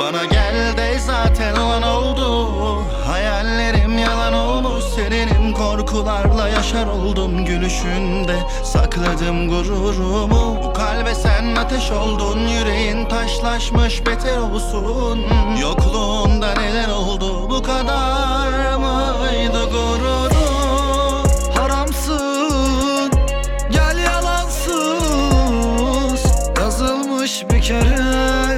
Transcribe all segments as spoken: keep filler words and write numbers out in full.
Bana gel de zaten olan oldu. Hayallerim yalan olmuş, serinim korkularla yaşar oldum. Gülüşünde sakladım gururumu. Bu kalbe sen ateş oldun, yüreğin taşlaşmış beter olsun. Yokluğunda neler oldu, bu kadar mıydı gururu? Haramsın, gel yalansız, yazılmış bir kere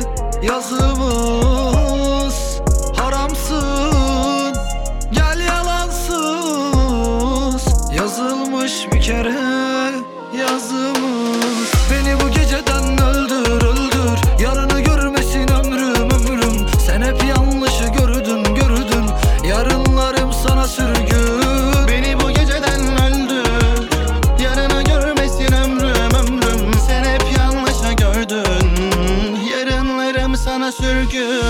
yazımız. Haramsın, gel yalansız, yazılmış bir kere yazımız. Beni bu geceden öldür öldür, yarını görmesin ömrüm ömrüm. Sen hep yanlışı gördün gördün, yarınlarım sana sürgün. Beni bu geceden öldür, yarını görmesin ömrüm ömrüm. Sen hep yanlışa gördün, yarınlarım sana sürgün.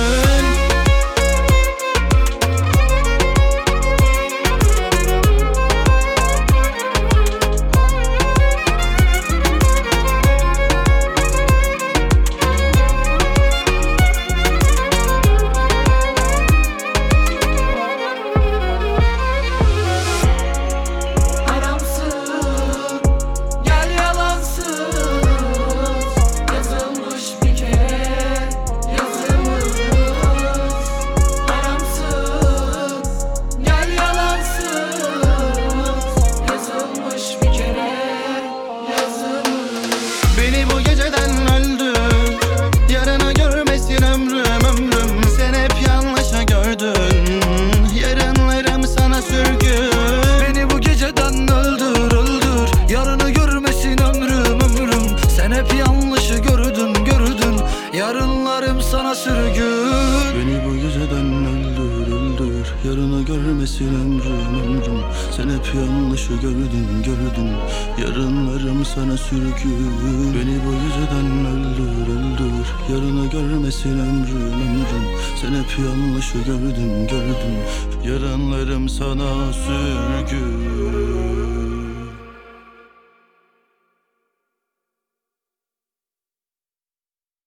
Beni bu geceden öldür, yarını görmesin ömrüm ömrüm. Sen hep yanlışa gördün, yarınlarım sana sürgün. Beni bu geceden öldür öldür, yarını görmesin ömrüm ömrüm. Sen hep yanlışı gördün gördün, yarınlarım sana sürgün. Beni bu geceden öldür öldür, yarını görmesin ömrüm ömrüm. Sen hep yanlışı gördün gördün, yarınlarım sana sürgün. Beni bu geceden öldür öldür, yarını görmesin ömrüm ömrüm. Sen hep yanlışı gördün gördün, yarınlarım sana sürgün.